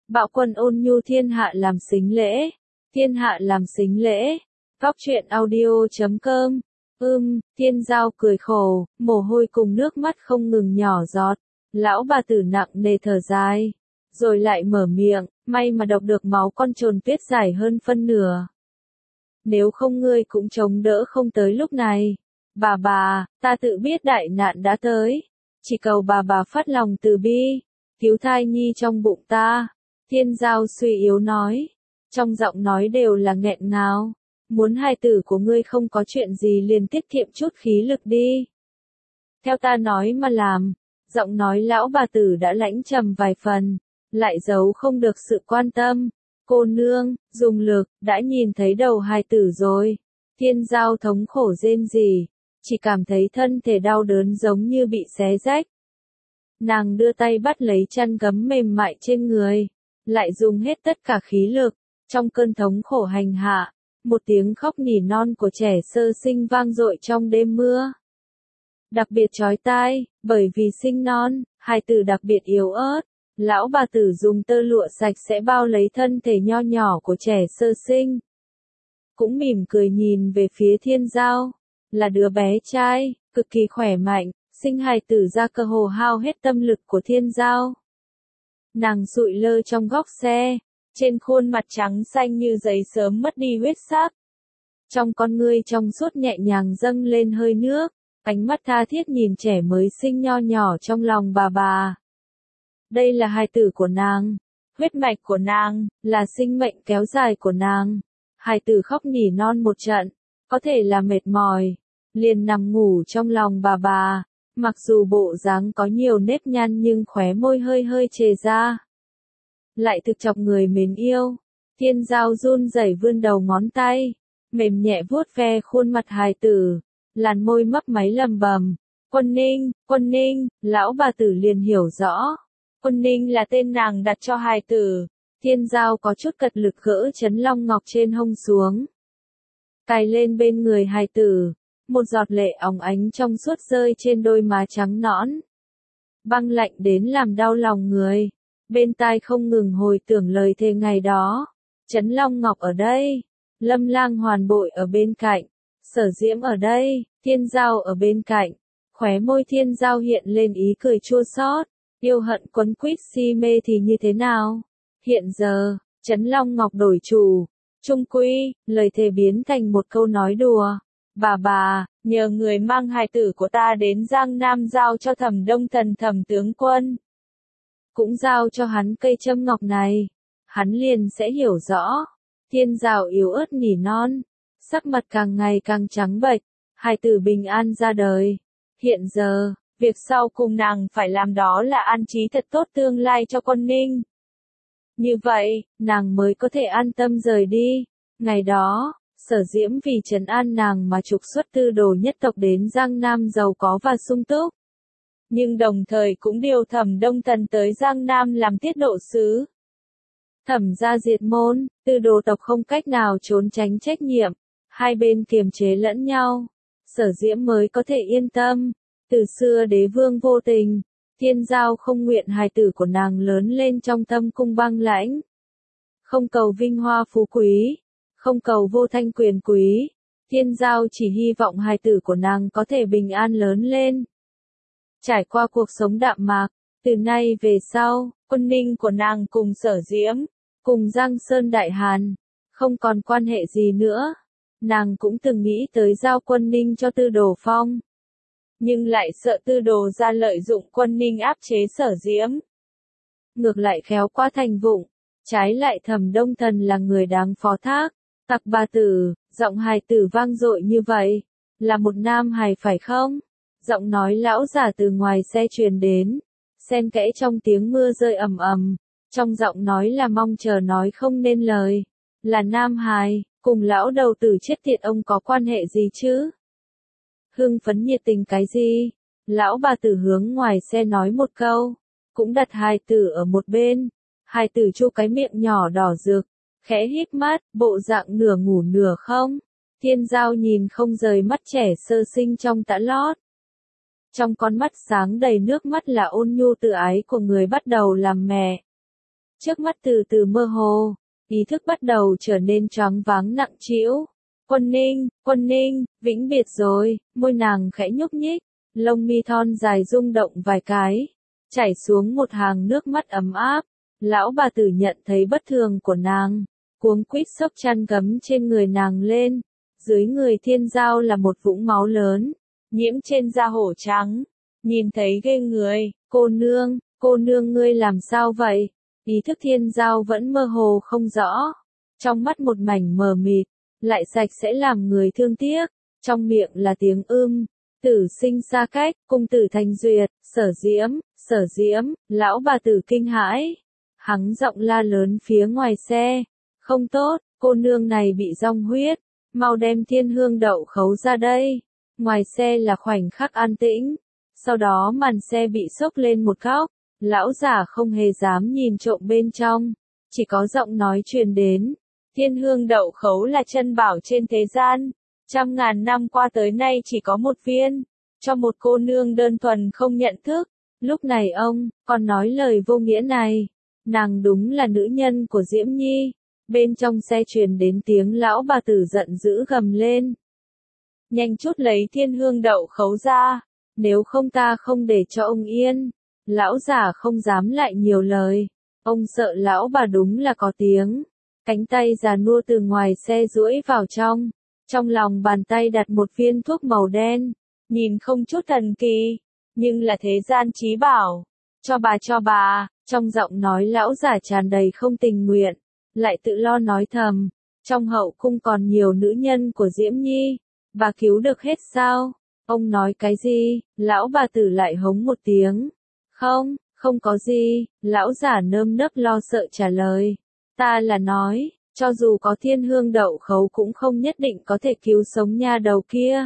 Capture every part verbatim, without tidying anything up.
Bạo quân ôn nhu thiên hạ làm sính lễ. Thiên hạ làm sính lễ. Góc truyện audio chấm com. Ưm, Thiên Giao cười khổ, mồ hôi cùng nước mắt không ngừng nhỏ giọt. Lão bà tử nặng nề thở dài. Rồi lại mở miệng, may mà đọc được máu con trồn tuyết dài hơn phân nửa. Nếu không ngươi cũng chống đỡ không tới lúc này. Bà bà, ta tự biết đại nạn đã tới. Chỉ cầu bà bà phát lòng từ bi. Cứu thai nhi trong bụng ta. Thiên Giao suy yếu nói. Trong giọng nói đều là nghẹn ngào. Muốn hài tử của ngươi không có chuyện gì liền tiết kiệm chút khí lực đi. Theo ta nói mà làm. Giọng nói lão bà tử đã lãnh trầm vài phần. Lại giấu không được sự quan tâm. Cô nương, dùng lực, đã nhìn thấy đầu hài tử rồi. Thiên Giao thống khổ rên rỉ. Chỉ cảm thấy thân thể đau đớn giống như bị xé rách. Nàng đưa tay bắt lấy chăn gấm mềm mại trên người. Lại dùng hết tất cả khí lực. Trong cơn thống khổ hành hạ. Một tiếng khóc nỉ non của trẻ sơ sinh vang dội trong đêm mưa. Đặc biệt chói tai, bởi vì sinh non, hài tử đặc biệt yếu ớt. Lão bà tử dùng tơ lụa sạch sẽ bao lấy thân thể nho nhỏ của trẻ sơ sinh. Cũng mỉm cười nhìn về phía Thiên Giao. Là đứa bé trai, cực kỳ khỏe mạnh, sinh hài tử ra cơ hồ hao hết tâm lực của Thiên Giao. Nàng sụi lơ trong góc xe, trên khuôn mặt trắng xanh như giấy sớm mất đi huyết sắc. Trong con ngươi trong suốt nhẹ nhàng dâng lên hơi nước, ánh mắt tha thiết nhìn trẻ mới sinh nho nhỏ trong lòng bà bà. Đây là hài tử của nàng, huyết mạch của nàng, là sinh mệnh kéo dài của nàng. Hài tử khóc nỉ non một trận, có thể là mệt mỏi, liền nằm ngủ trong lòng bà bà. Mặc dù bộ dáng có nhiều nếp nhăn nhưng khóe môi hơi hơi chề ra. Lại thực chọc người mến yêu. Thiên Giao run rẩy vươn đầu ngón tay, mềm nhẹ vuốt ve khuôn mặt hài tử, làn môi mấp máy lầm bầm. Quân Ninh, Quân Ninh, lão bà tử liền hiểu rõ. Quân Ninh là tên nàng đặt cho hài tử. Thiên Giao có chút cật lực gỡ chấn long ngọc trên hông xuống. Cài lên bên người hài tử. Một giọt lệ óng ánh trong suốt rơi trên đôi má trắng nõn. Băng lạnh đến làm đau lòng người. Bên tai không ngừng hồi tưởng lời thề ngày đó. Trấn Long Ngọc ở đây. Lâm Lang Hoàn Bội ở bên cạnh. Sở Diễm ở đây. Thiên Giao ở bên cạnh. Khóe môi Thiên Giao hiện lên ý cười chua xót. Yêu hận quấn quýt si mê thì như thế nào? Hiện giờ, Trấn Long Ngọc đổi chủ. Trung quy, lời thề biến thành một câu nói đùa. Bà bà, nhờ người mang hài tử của ta đến Giang Nam giao cho Thẩm Đông Thần Thẩm tướng quân. Cũng giao cho hắn cây châm ngọc này. Hắn liền sẽ hiểu rõ. Thiên Giao yếu ớt nỉ non. Sắc mặt càng ngày càng trắng bệch. Hài tử bình an ra đời. Hiện giờ, việc sau cùng nàng phải làm đó là an trí thật tốt tương lai cho Quân Ninh. Như vậy, nàng mới có thể an tâm rời đi. Ngày đó, Sở Diễm vì trấn an nàng mà trục xuất tư đồ nhất tộc đến Giang Nam giàu có và sung túc. Nhưng đồng thời cũng điều Thẩm Đông Thần tới Giang Nam làm tiết độ sứ. Thẩm gia diệt môn, tư đồ tộc không cách nào trốn tránh trách nhiệm. Hai bên kiềm chế lẫn nhau. Sở Diễm mới có thể yên tâm. Từ xưa đế vương vô tình. Thiên Giao không nguyện hài tử của nàng lớn lên trong tâm cung băng lãnh. Không cầu vinh hoa phú quý. Không cầu vô thanh quyền quý. Thiên Giao chỉ hy vọng hài tử của nàng có thể bình an lớn lên. Trải qua cuộc sống đạm mạc, từ nay về sau, Quân Ninh của nàng cùng Sở Diễm, cùng Giang Sơn Đại Hàn, không còn quan hệ gì nữa. Nàng cũng từng nghĩ tới giao Quân Ninh cho Tư Đồ Phong. Nhưng lại sợ Tư Đồ ra lợi dụng Quân Ninh áp chế Sở Diễm. Ngược lại khéo quá thành vụng, trái lại Thẩm Đông Thần là người đáng phó thác. Tặc bà tử, giọng hài tử vang dội như vậy, là một nam hài phải không? Giọng nói lão giả từ ngoài xe truyền đến, xen kẽ trong tiếng mưa rơi ầm ầm, trong giọng nói là mong chờ nói không nên lời, là nam hài, cùng lão đầu tử chết tiệt ông có quan hệ gì chứ? Hưng phấn nhiệt tình cái gì? Lão bà tử hướng ngoài xe nói một câu, cũng đặt hài tử ở một bên, hài tử chu cái miệng nhỏ đỏ rực. Khẽ hít mắt, bộ dạng nửa ngủ nửa không. Thiên Giao nhìn không rời mắt trẻ sơ sinh trong tã lót. Trong con mắt sáng đầy nước mắt là ôn nhu tự ái của người bắt đầu làm mẹ. trước mắt từ từ mơ hồ, ý thức bắt đầu trở nên choáng váng nặng trĩu. Quân Ninh, Quân Ninh, vĩnh biệt rồi, môi nàng khẽ nhúc nhích, lông mi thon dài rung động vài cái, chảy xuống một hàng nước mắt ấm áp. Lão bà tử nhận thấy bất thường của nàng, cuống quýt xốc chăn gấm trên người nàng lên, dưới người Thiên Giao là một vũng máu lớn, nhiễm trên da hổ trắng, nhìn thấy ghê người. Cô nương, cô nương ngươi làm sao vậy? Ý thức Thiên Giao vẫn mơ hồ không rõ, trong mắt một mảnh mờ mịt, lại sạch sẽ làm người thương tiếc, trong miệng là tiếng ưm, tử sinh xa cách, cung tử thành duyệt, Sở Diễm, Sở Diễm. Lão bà tử kinh hãi, hắng giọng la lớn phía ngoài xe, không tốt, cô nương này bị rong huyết, mau đem thiên hương đậu khấu ra đây. Ngoài xe là khoảnh khắc an tĩnh, sau đó màn xe bị xốc lên một góc, lão giả không hề dám nhìn trộm bên trong, chỉ có giọng nói truyền đến. Thiên hương đậu khấu là chân bảo trên thế gian, trăm ngàn năm qua tới nay chỉ có một viên, cho một cô nương đơn thuần không nhận thức. Lúc này ông, còn nói lời vô nghĩa này, nàng đúng là nữ nhân của Diễm Nhi. Bên trong xe truyền đến tiếng lão bà tử giận dữ gầm lên. Nhanh chút lấy thiên hương đậu khấu ra, nếu không ta không để cho ông yên. Lão giả không dám lại nhiều lời, ông sợ lão bà đúng là có tiếng. Cánh tay già nua từ ngoài xe duỗi vào trong, trong lòng bàn tay đặt một viên thuốc màu đen, nhìn không chút thần kỳ, nhưng là thế gian chí bảo. Cho bà cho bà, trong giọng nói lão giả tràn đầy không tình nguyện, lại tự lo nói thầm, trong hậu cung còn nhiều nữ nhân của Diễm Nhi, bà cứu được hết sao? Ông nói cái gì? Lão bà tử lại hống một tiếng. Không, không có gì, lão giả nơm nớp lo sợ trả lời. Ta là nói, cho dù có thiên hương đậu khấu cũng không nhất định có thể cứu sống nha đầu kia.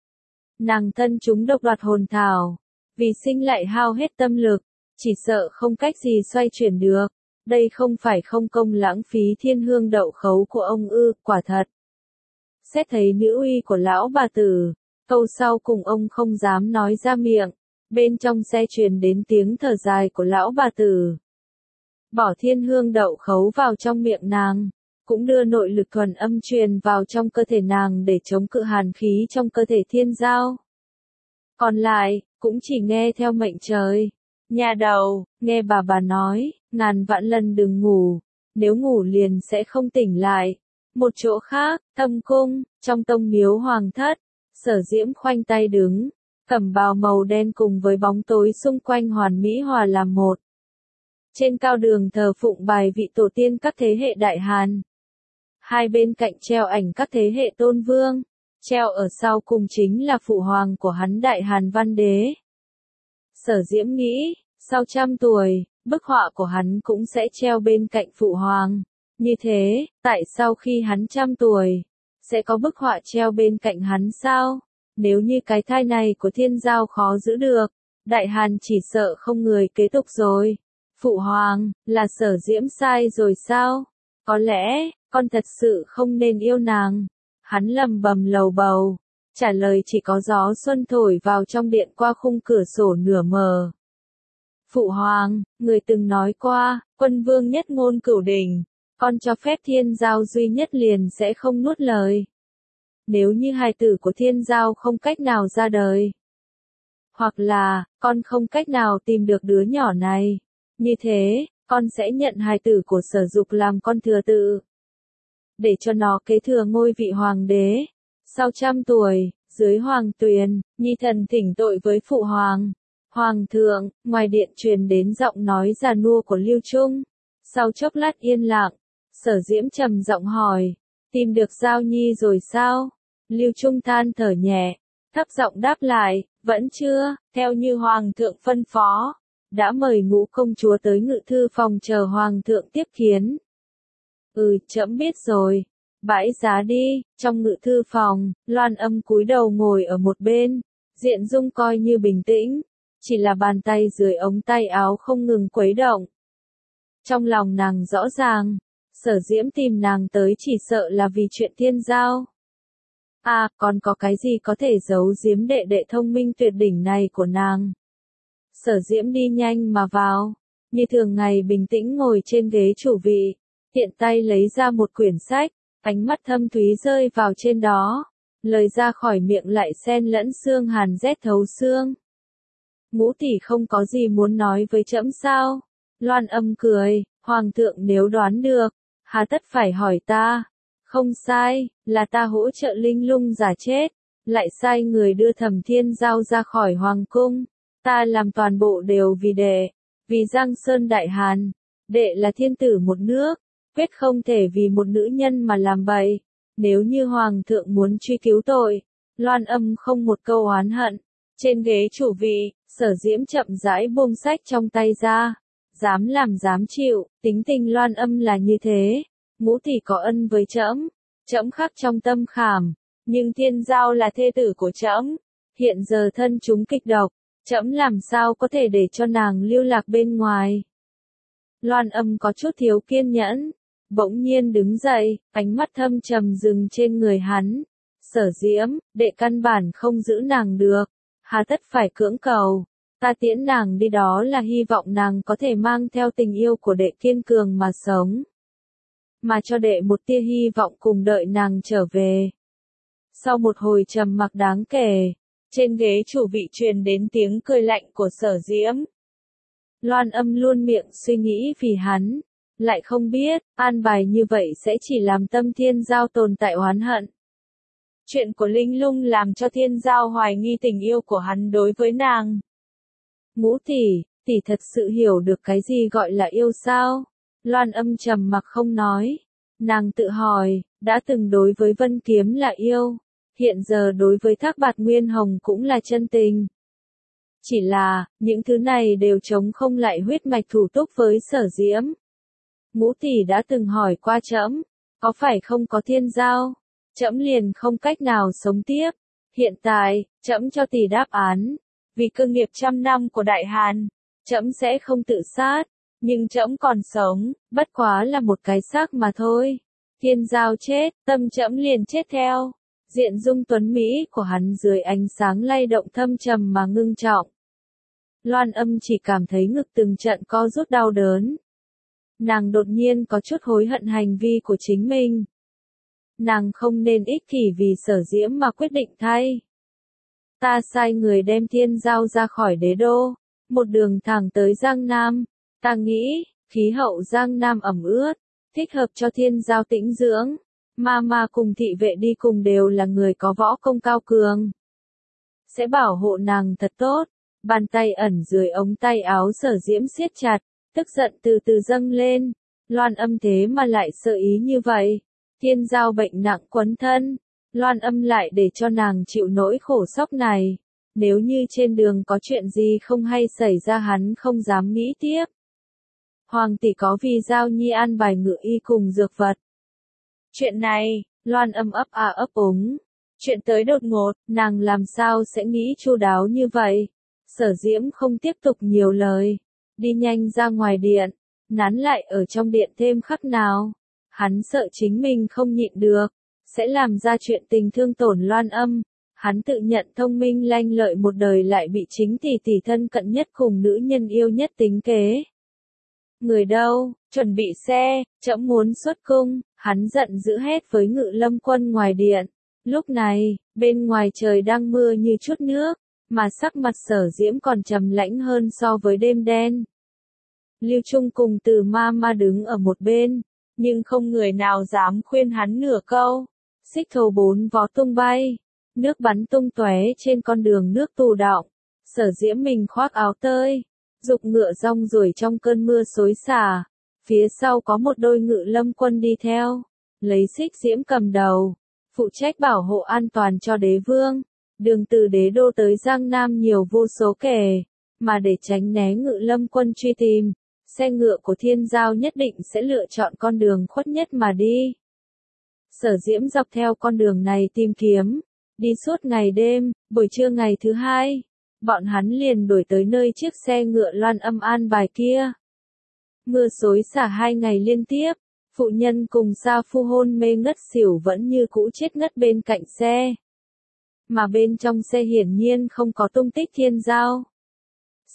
Nàng thân chúng độc đoạt hồn thảo, vì sinh lại hao hết tâm lực, chỉ sợ không cách gì xoay chuyển được. Đây không phải không công lãng phí thiên hương đậu khấu của ông ư, quả thật. Xét thấy nữ uy của lão bà tử, câu sau cùng ông không dám nói ra miệng, bên trong xe truyền đến tiếng thở dài của lão bà tử. Bỏ thiên hương đậu khấu vào trong miệng nàng, cũng đưa nội lực thuần âm truyền vào trong cơ thể nàng để chống cự hàn khí trong cơ thể Thiên Giao. Còn lại, cũng chỉ nghe theo mệnh trời. Nhà đầu, nghe bà bà nói, ngàn vạn lần đừng ngủ, nếu ngủ liền sẽ không tỉnh lại. Một chỗ khác, Thâm Cung, trong tông miếu hoàng thất, Sở Diễm khoanh tay đứng, cẩm bào màu đen cùng với bóng tối xung quanh hoàn mỹ hòa làm một. Trên cao đường thờ phụng bài vị tổ tiên các thế hệ Đại Hàn. Hai bên cạnh treo ảnh các thế hệ tôn vương, treo ở sau cùng chính là phụ hoàng của hắn Đại Hàn Văn Đế. Sở Diễm nghĩ, sau trăm tuổi, bức họa của hắn cũng sẽ treo bên cạnh phụ hoàng. Như thế, tại sao khi hắn trăm tuổi, sẽ có bức họa treo bên cạnh hắn sao? Nếu như cái thai này của Thiên Giao khó giữ được, Đại Hàn chỉ sợ không người kế tục rồi. Phụ hoàng, là Sở Diễm sai rồi sao? Có lẽ, con thật sự không nên yêu nàng. Hắn lầm bầm lầu bầu, trả lời chỉ có gió xuân thổi vào trong điện qua khung cửa sổ nửa mờ. Phụ hoàng, người từng nói qua, quân vương nhất ngôn cửu đỉnh, con cho phép Thiên Giao duy nhất liền sẽ không nuốt lời. Nếu như hài tử của Thiên Giao không cách nào ra đời, hoặc là, con không cách nào tìm được đứa nhỏ này, như thế, con sẽ nhận hài tử của Sở Dục làm con thừa tự, để cho nó kế thừa ngôi vị hoàng đế. Sau trăm tuổi, dưới hoàng tuyền, nhi thần thỉnh tội với phụ hoàng. Hoàng thượng, ngoài điện truyền đến giọng nói già nua của Lưu Trung. Sau chốc lát yên lặng, Sở Diễm trầm giọng hỏi, tìm được Giao Nhi rồi sao? Lưu Trung than thở nhẹ, thấp giọng đáp lại, vẫn chưa, theo như hoàng thượng phân phó, đã mời ngũ công chúa tới ngự thư phòng chờ hoàng thượng tiếp kiến. Ừ, trẫm biết rồi. Bãi giá đi. Trong ngự thư phòng, Loan Âm cúi đầu ngồi ở một bên, diện dung coi như bình tĩnh, chỉ là bàn tay dưới ống tay áo không ngừng khuấy động. Trong lòng nàng rõ ràng, Sở Diễm tìm nàng tới chỉ sợ là vì chuyện Thiên Giao. À, còn có cái gì có thể giấu giếm đệ đệ thông minh tuyệt đỉnh này của nàng? Sở Diễm đi nhanh mà vào, như thường ngày bình tĩnh ngồi trên ghế chủ vị, tiện tay lấy ra một quyển sách, ánh mắt thâm thúy rơi vào trên đó, lời ra khỏi miệng lại xen lẫn xương hàn rét thấu xương. Ngũ tỷ không có gì muốn nói với trẫm sao? Loan Âm cười, Hoàng thượng nếu đoán được, hà tất phải hỏi ta. Không sai, là ta hỗ trợ Linh Lung giả chết, lại sai người đưa Thẩm Thiên Giao ra khỏi hoàng cung. Ta làm toàn bộ đều vì đệ, vì Giang Sơn Đại Hàn. Đệ là thiên tử một nước, quyết không thể vì một nữ nhân mà làm bậy. Nếu như Hoàng thượng muốn truy cứu tội, Loan Âm không một câu oán hận. Trên ghế chủ vị, Sở Diễm chậm rãi buông sách trong tay ra. Dám làm dám chịu, tính tình Loan Âm là như thế. Ngũ tỷ có ân với trẫm, trẫm khắc trong tâm khảm, nhưng Thiên Giao là thê tử của trẫm, hiện giờ thân chúng kịch độc, trẫm làm sao có thể để cho nàng lưu lạc bên ngoài. Loan Âm có chút thiếu kiên nhẫn, bỗng nhiên đứng dậy, ánh mắt thâm trầm dừng trên người hắn. Sở Diễm, đệ căn bản không giữ nàng được, hà tất phải cưỡng cầu. Ta tiễn nàng đi đó là hy vọng nàng có thể mang theo tình yêu của đệ kiên cường mà sống. Mà cho đệ một tia hy vọng cùng đợi nàng trở về. Sau một hồi trầm mặc đáng kể, trên ghế chủ vị truyền đến tiếng cười lạnh của Sở Diễm. Loan Âm luôn miệng suy nghĩ vì hắn, lại không biết, an bài như vậy sẽ chỉ làm tâm Thiên Giao tồn tại oán hận. Chuyện của Linh Lung làm cho Thiên Giao hoài nghi tình yêu của hắn đối với nàng. Ngũ tỷ, tỷ thật sự hiểu được cái gì gọi là yêu sao? Loan Âm trầm mặc không nói. Nàng tự hỏi, đã từng đối với Vân Kiếm là yêu, hiện giờ đối với Thác Bạt Nguyên Hồng cũng là chân tình. Chỉ là, những thứ này đều chống không lại huyết mạch thủ túc với Sở Diễm. Ngũ tỷ đã từng hỏi qua trẫm, có phải không có Thiên Giao, trẫm liền không cách nào sống tiếp. Hiện tại, trẫm cho tỷ đáp án, vì cơ nghiệp trăm năm của Đại Hàn, trẫm sẽ không tự sát, nhưng trẫm còn sống, bất quá là một cái xác mà thôi. Thiên Giao chết, tâm trẫm liền chết theo. Diện dung tuấn mỹ của hắn dưới ánh sáng lay động thâm trầm mà ngưng trọng. Loan Âm chỉ cảm thấy ngực từng trận co rút đau đớn. Nàng đột nhiên có chút hối hận hành vi của chính mình. Nàng không nên ích kỷ vì Sở Diễm mà quyết định thay. Ta sai người đem Thiên Giao ra khỏi đế đô, một đường thẳng tới Giang Nam. Ta nghĩ, khí hậu Giang Nam ẩm ướt, thích hợp cho Thiên Giao tĩnh dưỡng. Ma ma cùng thị vệ đi cùng đều là người có võ công cao cường. Sẽ bảo hộ nàng thật tốt. Bàn tay ẩn dưới ống tay áo Sở Diễm siết chặt, tức giận từ từ dâng lên. Loan Âm thế mà lại sợ ý như vậy. Thiên Giao bệnh nặng quấn thân, Loan Âm lại để cho nàng chịu nỗi khổ sóc này. Nếu như trên đường có chuyện gì không hay xảy ra hắn không dám nghĩ tiếp. Hoàng tỷ có vì Giao Nhi an bài ngự y cùng dược vật. Chuyện này, Loan Âm ấp à ấp úng. Chuyện tới đột ngột, nàng làm sao sẽ nghĩ chu đáo như vậy. Sở Diễm không tiếp tục nhiều lời. Đi nhanh ra ngoài điện, nán lại ở trong điện thêm khắc nào. Hắn sợ chính mình không nhịn được, sẽ làm ra chuyện tình thương tổn Loan Âm. Hắn tự nhận thông minh lanh lợi một đời lại bị chính tỷ tỷ thân cận nhất cùng nữ nhân yêu nhất tính kế. Người đâu, chuẩn bị xe, trẫm muốn xuất cung. Hắn giận dữ hét với Ngự Lâm Quân ngoài điện. Lúc này, bên ngoài trời đang mưa như chút nước, mà sắc mặt Sở Diễm còn trầm lãnh hơn so với đêm đen. Lưu Trung cùng Từ Ma Ma đứng ở một bên, nhưng không người nào dám khuyên hắn nửa câu. Xích thồ bốn vó tung bay, nước bắn tung tóe trên con đường nước tù đọng. Sở Diễm mình khoác áo tơi, giục ngựa rong ruổi trong cơn mưa xối xả. Phía sau có một đôi Ngự Lâm Quân đi theo, lấy Xích Diễm cầm đầu, phụ trách bảo hộ an toàn cho đế vương. Đường từ đế đô tới Giang Nam nhiều vô số kẻ, mà để tránh né Ngự Lâm Quân truy tìm, xe ngựa của Thiên Giao nhất định sẽ lựa chọn con đường khuất nhất mà đi. Sở Diễm dọc theo con đường này tìm kiếm, đi suốt ngày đêm. Buổi trưa ngày thứ hai, bọn hắn liền đuổi tới nơi chiếc xe ngựa Loan Âm an bài kia. Mưa xối xả hai ngày liên tiếp, phụ nhân cùng sa phu hôn mê ngất xỉu vẫn như cũ chết ngất bên cạnh xe. Mà bên trong xe hiển nhiên không có tung tích Thiên Giao.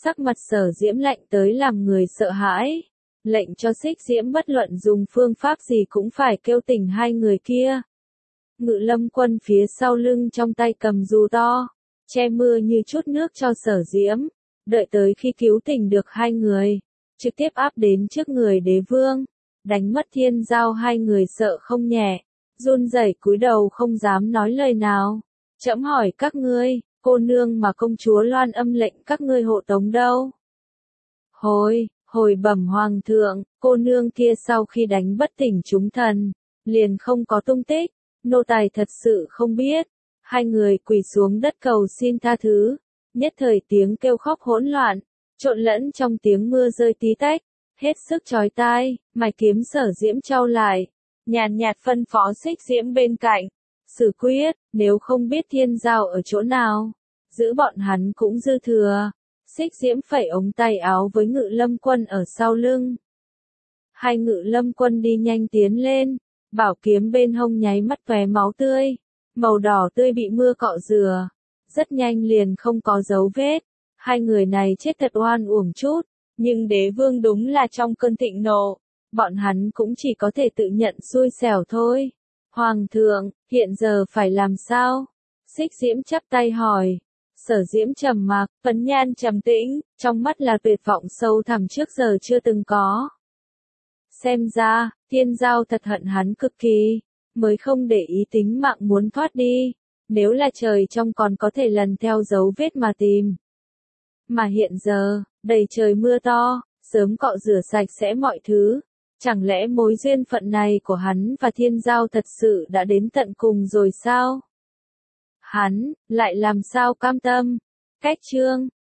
Sắc mặt Sở Diễm lạnh tới làm người sợ hãi, lệnh cho Xích Diễm bất luận dùng phương pháp gì cũng phải kêu tỉnh hai người kia. Ngự Lâm Quân phía sau lưng trong tay cầm dù to, che mưa như chút nước cho Sở Diễm, đợi tới khi cứu tỉnh được hai người, trực tiếp áp đến trước người đế vương, đánh mất thiên giao. Hai người sợ không nhẹ, run rẩy cúi đầu không dám nói lời nào. Trẫm hỏi các ngươi, cô nương mà công chúa Loan âm lệnh các ngươi hộ tống đâu? Hồi, hồi bẩm hoàng thượng, cô nương kia sau khi đánh bất tỉnh chúng thần, liền không có tung tích, nô tài thật sự không biết. Hai người quỳ xuống đất cầu xin tha thứ, nhất thời tiếng kêu khóc hỗn loạn, trộn lẫn trong tiếng mưa rơi tí tách, hết sức chói tai. Mày kiếm Sở Diễm trao lại, nhàn nhạt phân phó Xích Diễm bên cạnh, xử quyết, nếu không biết thiên giao ở chỗ nào, giữ bọn hắn cũng dư thừa. Xích Diễm phẩy ống tay áo với Ngự Lâm Quân ở sau lưng. Hai Ngự Lâm Quân đi nhanh tiến lên, bảo kiếm bên hông nháy mắt tóe máu tươi, màu đỏ tươi bị mưa cọ rửa, rất nhanh liền không có dấu vết. Hai người này chết thật oan uổng chút, nhưng đế vương đúng là trong cơn thịnh nộ, bọn hắn cũng chỉ có thể tự nhận xui xẻo thôi. Hoàng thượng, hiện giờ phải làm sao? Xích Diễm chắp tay hỏi. Sở Diễm trầm mặc, phấn nhan trầm tĩnh, trong mắt là tuyệt vọng sâu thẳm trước giờ chưa từng có. Xem ra, thiên giao thật hận hắn cực kỳ, mới không để ý tính mạng muốn thoát đi. Nếu là trời trong còn có thể lần theo dấu vết mà tìm. Mà hiện giờ, đầy trời mưa to, sớm cọ rửa sạch sẽ mọi thứ. Chẳng lẽ mối duyên phận này của hắn và thiên giao thật sự đã đến tận cùng rồi sao? Hắn, lại làm sao cam tâm? Cách chương